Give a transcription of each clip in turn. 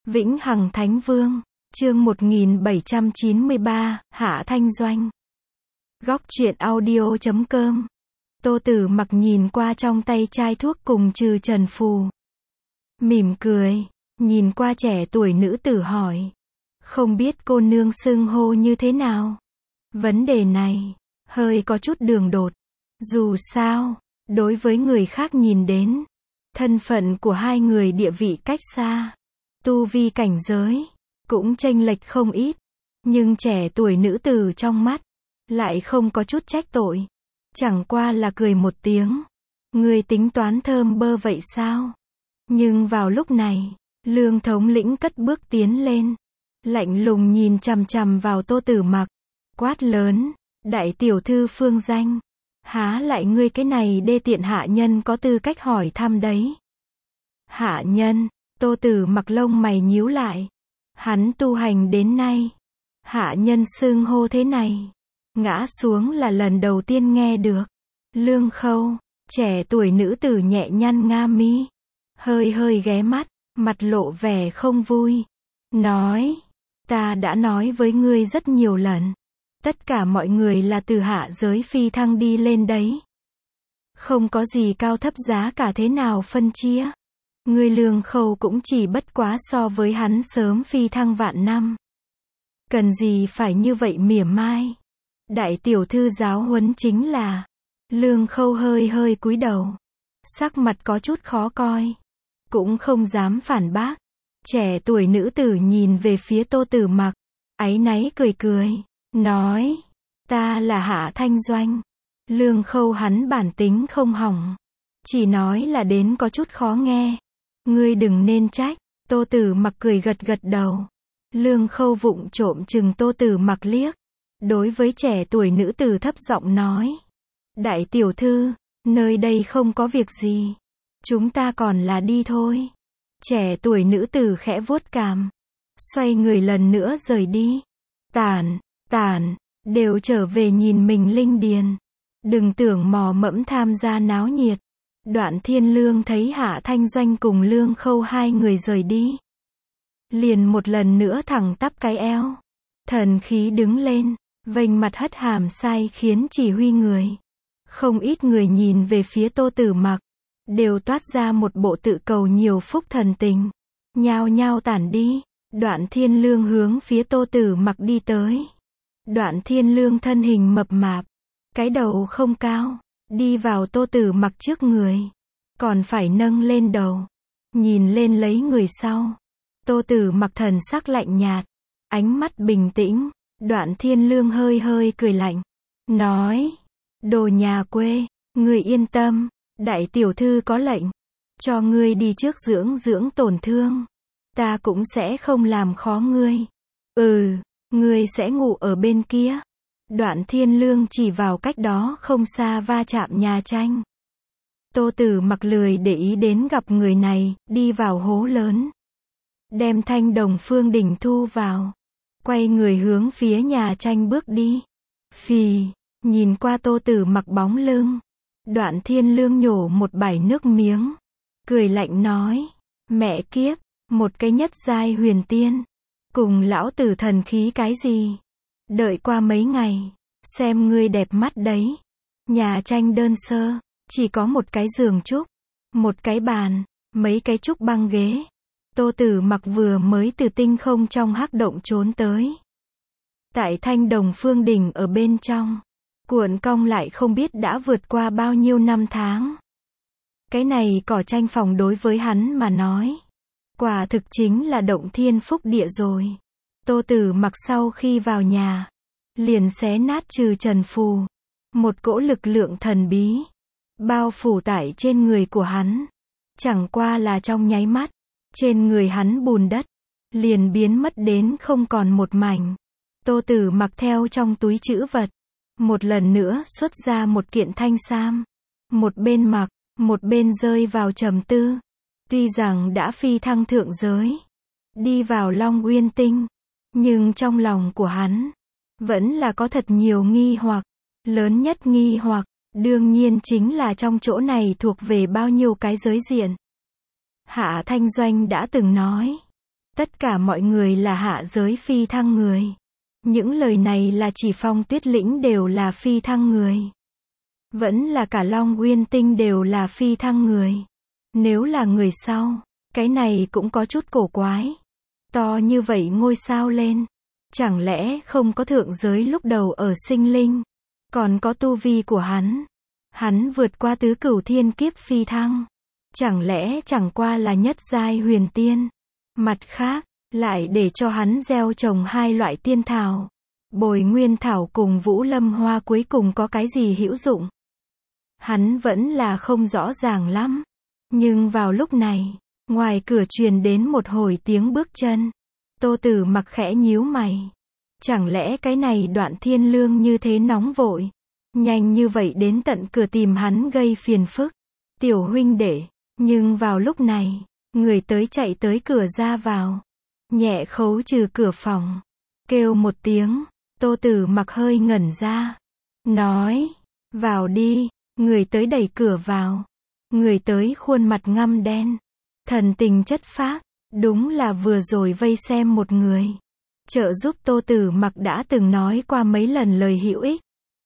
Vĩnh Hằng Thánh Vương, chương 1793, Hạ Thanh Doanh. Góc truyện audio.com. Tô Tử Mặc nhìn qua trong tay chai thuốc cùng trừ trần phù. Mỉm cười, nhìn qua trẻ tuổi nữ tử hỏi. Không biết cô nương xưng hô như thế nào? Vấn đề này, hơi có chút đường đột. Dù sao, đối với người khác nhìn đến, thân phận của hai người địa vị cách xa. Tu vi cảnh giới, cũng chênh lệch không ít. Nhưng trẻ tuổi nữ tử trong mắt, lại không có chút trách tội. Chẳng qua là cười một tiếng. Người tính toán thơm bơ vậy sao? Nhưng vào lúc này, Lương thống lĩnh cất bước tiến lên. Lạnh lùng nhìn chằm chằm vào Tô Tử Mặc. Quát lớn, đại tiểu thư Phương Danh. Há lại ngươi cái này đê tiện hạ nhân có tư cách hỏi thăm đấy. Hạ nhân, Tô Tử Mặc lông mày nhíu lại. Hắn tu hành đến nay, hạ nhân xưng hô thế này, ngã xuống là lần đầu tiên nghe được. Lương Khâu, trẻ tuổi nữ tử nhẹ nhăn nga mi, hơi ghé mắt, mặt lộ vẻ không vui. Nói, ta đã nói với ngươi rất nhiều lần. Tất cả mọi người là từ hạ giới phi thăng đi lên đấy. Không có gì cao thấp giá cả thế nào phân chia. Ngươi Lương Khâu cũng chỉ bất quá so với hắn sớm phi thăng vạn năm. Cần gì phải như vậy mỉa mai. Đại tiểu thư giáo huấn chính là. Lương Khâu hơi cúi đầu. Sắc mặt có chút khó coi. Cũng không dám phản bác. Trẻ tuổi nữ tử nhìn về phía Tô Tử Mặc. Áy náy cười. Nói. Ta là Hạ Thanh Doanh. Lương Khâu hắn bản tính không hỏng. Chỉ nói là đến có chút khó nghe. Ngươi đừng nên trách. Tô Tử Mặc cười gật đầu. Lương Khâu vụng trộm chừng Tô Tử Mặc liếc. Đối với trẻ tuổi nữ tử thấp giọng nói. Đại tiểu thư, nơi đây không có việc gì. Chúng ta còn là đi thôi. Trẻ tuổi nữ tử khẽ vuốt cằm. Xoay người lần nữa rời đi. Tản, đều trở về nhìn mình linh điền. Đừng tưởng mò mẫm tham gia náo nhiệt. Đoạn Thiên Lương thấy Hạ Thanh Doanh cùng Lương Khâu hai người rời đi. Liền một lần nữa thẳng tắp cái eo. Thần khí đứng lên, vênh mặt hất hàm sai khiến chỉ huy người. Không ít người nhìn về phía Tô Tử Mặc. Đều toát ra một bộ tự cầu nhiều phúc thần tình. Nhao nhao tản đi. Đoạn Thiên Lương hướng phía Tô Tử Mặc đi tới. Đoạn Thiên Lương thân hình mập mạp. Cái đầu không cao. Đi vào Tô Tử Mặc trước người. Còn phải nâng lên đầu. Nhìn lên lấy người sau. Tô Tử Mặc thần sắc lạnh nhạt. Ánh mắt bình tĩnh. Đoạn Thiên Lương hơi cười lạnh. Nói. Đồ nhà quê. Ngươi yên tâm. Đại tiểu thư có lệnh. Cho ngươi đi trước dưỡng tổn thương. Ta cũng sẽ không làm khó ngươi. Ngươi sẽ ngủ ở bên kia. Đoạn Thiên Lương chỉ vào cách đó không xa va chạm nhà tranh. Tô Tử Mặc lười để ý đến gặp người này, đi vào hố lớn. Đem thanh đồng phương đỉnh thu vào. Quay người hướng phía nhà tranh bước đi. Phì, nhìn qua Tô Tử Mặc bóng lưng. Đoạn Thiên Lương nhổ một bãi nước miếng. Cười lạnh nói. Mẹ kiếp, một cái nhất giai huyền tiên. Cùng lão tử thần khí cái gì? Đợi qua mấy ngày, xem ngươi đẹp mắt đấy. Nhà tranh đơn sơ, chỉ có một cái giường trúc, một cái bàn, mấy cái trúc băng ghế. Tô Tử Mặc vừa mới từ tinh không trong hắc động trốn tới. Tại thanh đồng phương đỉnh ở bên trong, cuộn cong lại không biết đã vượt qua bao nhiêu năm tháng. Cái này cỏ tranh phòng đối với hắn mà nói, quả thực chính là động thiên phúc địa rồi. Tô Tử Mặc sau khi vào nhà, liền xé nát trừ trần phù. Một cỗ lực lượng thần bí, bao phủ tại trên người của hắn. Chẳng qua là trong nháy mắt, trên người hắn bùn đất, liền biến mất đến không còn một mảnh. Tô Tử Mặc theo trong túi trữ vật, một lần nữa xuất ra một kiện thanh sam. Một bên mặc, một bên rơi vào trầm tư. Tuy rằng đã phi thăng thượng giới, đi vào Long Uyên Tinh, nhưng trong lòng của hắn, vẫn là có thật nhiều nghi hoặc. Lớn nhất nghi hoặc, đương nhiên chính là trong chỗ này thuộc về bao nhiêu cái giới diện. Hạ Thanh Doanh đã từng nói, Tất cả mọi người là hạ giới phi thăng người. Những lời này là chỉ Phong Tuyết Lĩnh đều là phi thăng người. Vẫn là cả Long Uyên Tinh đều là phi thăng người. Nếu là người sau, cái này cũng có chút cổ quái. To như vậy ngôi sao lên. Chẳng lẽ không có thượng giới lúc đầu ở sinh linh? Còn có tu vi của hắn. Hắn vượt qua tứ cửu thiên kiếp phi thăng. Chẳng lẽ chẳng qua là nhất giai huyền tiên? Mặt khác, lại để cho hắn gieo trồng hai loại tiên thảo. Bồi nguyên thảo cùng Vũ Lâm Hoa cuối cùng có cái gì hữu dụng? Hắn vẫn là không rõ ràng lắm. Nhưng vào lúc này, ngoài cửa truyền đến một hồi tiếng bước chân. Tô Tử Mặc khẽ nhíu mày. Chẳng lẽ cái này Đoạn Thiên Lương như thế nóng vội, nhanh như vậy đến tận cửa tìm hắn gây phiền phức? Tiểu huynh đệ. Nhưng vào lúc này, người tới chạy tới cửa ra vào, nhẹ khấu trừ cửa phòng, kêu một tiếng. Tô Tử Mặc hơi ngẩn ra, nói, vào đi. Người tới đẩy cửa vào. Người tới khuôn mặt ngăm đen, thần tình chất phác, đúng là vừa rồi vây xem một người. Trợ giúp Tô Tử Mặc đã từng nói qua mấy lần lời hữu ích.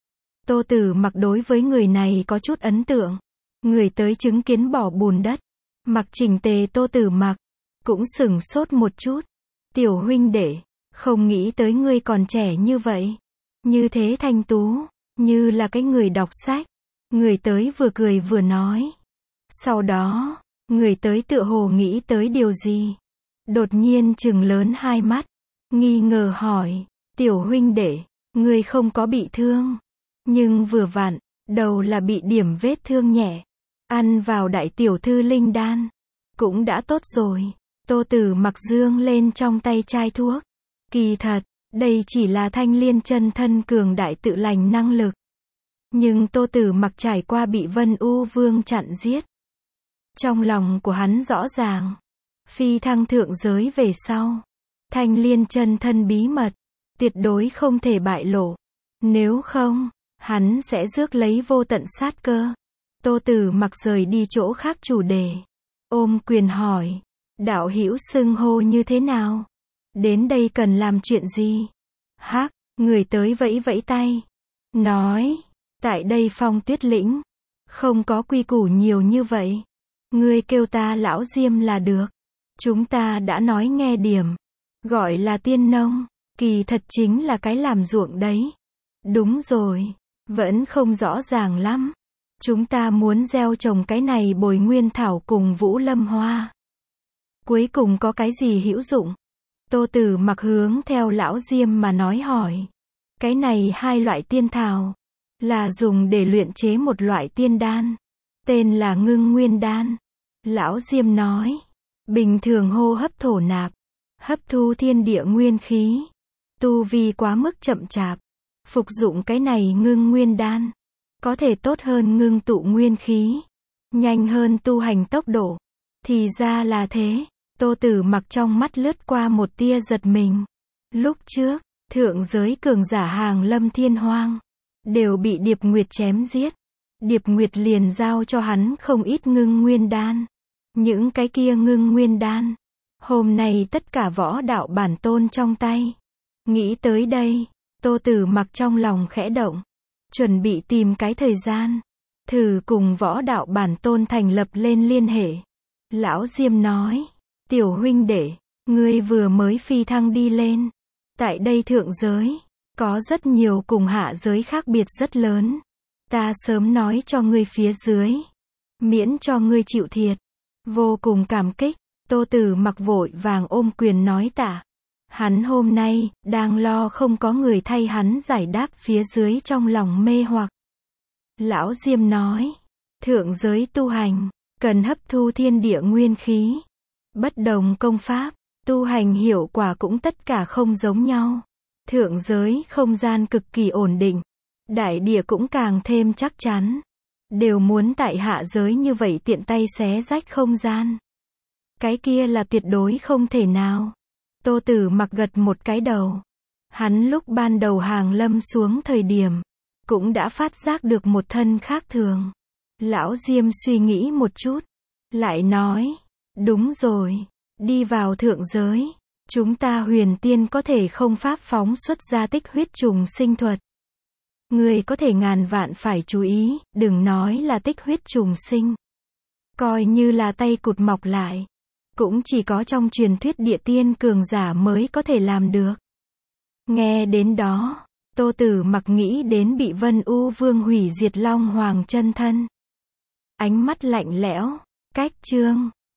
Tô Tử Mặc đối với người này có chút ấn tượng. Người tới chứng kiến bỏ bùn đất, mặc chỉnh tề Tô Tử Mặc, cũng sửng sốt một chút. Tiểu huynh đệ, không nghĩ tới ngươi còn trẻ như vậy. Như thế thanh tú, như là cái người đọc sách. Người tới vừa cười vừa nói. Sau đó, người tới tựa hồ nghĩ tới điều gì. Đột nhiên trừng lớn hai mắt, nghi ngờ hỏi, tiểu huynh đệ, ngươi không có bị thương. Nhưng vừa vặn, đầu là bị điểm vết thương nhẹ. Ăn vào đại tiểu thư linh đan, cũng đã tốt rồi. Tô Tử Mặc dương lên trong tay chai thuốc. Kỳ thật, đây chỉ là Thanh Liên chân thân cường đại tự lành năng lực. Nhưng Tô Tử Mặc trải qua bị Vân U Vương chặn giết. Trong lòng của hắn rõ ràng, phi thăng thượng giới về sau, Thanh Liên chân thân bí mật, tuyệt đối không thể bại lộ. Nếu không, hắn sẽ rước lấy vô tận sát cơ. Tô Tử Mặc rời đi chỗ khác chủ đề. Ôm quyền hỏi, đạo hữu xưng hô như thế nào? Đến đây cần làm chuyện gì? Hắc, người tới vẫy vẫy tay. Nói, tại đây Phong Tuyết Lĩnh, không có quy củ nhiều như vậy. Ngươi kêu ta lão Diêm là được. Chúng ta đã nói nghe điểm. Gọi là tiên nông, kỳ thật chính là cái làm ruộng đấy. Đúng rồi, vẫn không rõ ràng lắm. Chúng ta muốn gieo trồng cái này Bồi Nguyên Thảo cùng Vũ Lâm Hoa. Cuối cùng có cái gì hữu dụng? Tô Tử Mặc hướng theo lão Diêm mà nói hỏi. Cái này hai loại tiên thảo, là dùng để luyện chế một loại tiên đan. Tên là Ngưng Nguyên Đan. Lão Diêm nói, bình thường hô hấp thổ nạp, hấp thu thiên địa nguyên khí. Tu vi quá mức chậm chạp. Phục dụng cái này Ngưng Nguyên Đan, có thể tốt hơn ngưng tụ nguyên khí, nhanh hơn tu hành tốc độ. Thì ra là thế. Tô Tử Mặc trong mắt lướt qua một tia giật mình. Lúc trước, thượng giới cường giả hàng lâm thiên hoang, đều bị Điệp Nguyệt chém giết. Điệp Nguyệt liền giao cho hắn không ít Ngưng Nguyên Đan. Những cái kia Ngưng Nguyên Đan, hôm nay tất cả võ đạo bản tôn trong tay. Nghĩ tới đây, Tô Tử Mặc trong lòng khẽ động. Chuẩn bị tìm cái thời gian, thử cùng võ đạo bản tôn thành lập lên liên hệ. Lão Diêm nói, tiểu huynh đệ, ngươi vừa mới phi thăng đi lên. Tại đây thượng giới, có rất nhiều cùng hạ giới khác biệt rất lớn. Ta sớm nói cho ngươi phía dưới, miễn cho ngươi chịu thiệt. Vô cùng cảm kích. Tô Tử Mặc vội vàng ôm quyền nói tạ. Hắn hôm nay, đang lo không có người thay hắn giải đáp phía dưới trong lòng mê hoặc. Lão Diêm nói, thượng giới tu hành, cần hấp thu thiên địa nguyên khí. Bất đồng công pháp, tu hành hiệu quả cũng tất cả không giống nhau. Thượng giới không gian cực kỳ ổn định, đại địa cũng càng thêm chắc chắn. Đều muốn tại hạ giới như vậy tiện tay xé rách không gian. Cái kia là tuyệt đối không thể nào. Tô Tử Mặc gật một cái đầu. Hắn lúc ban đầu hàng lâm xuống thời điểm, cũng đã phát giác được một thân khác thường. Lão Diêm suy nghĩ một chút, lại nói, đúng rồi, đi vào thượng giới, Chúng ta huyền tiên có thể không pháp phóng xuất ra tích huyết trùng sinh thuật. Người có thể ngàn vạn phải chú ý, đừng nói là tích huyết trùng sinh. Coi như là tay cụt mọc lại. Cũng chỉ có trong truyền thuyết địa tiên cường giả mới có thể làm được. Nghe đến đó, Tô Tử Mặc nghĩ đến bị Vân U Vương hủy diệt Long Hoàng chân thân. Ánh mắt lạnh lẽo, cách chương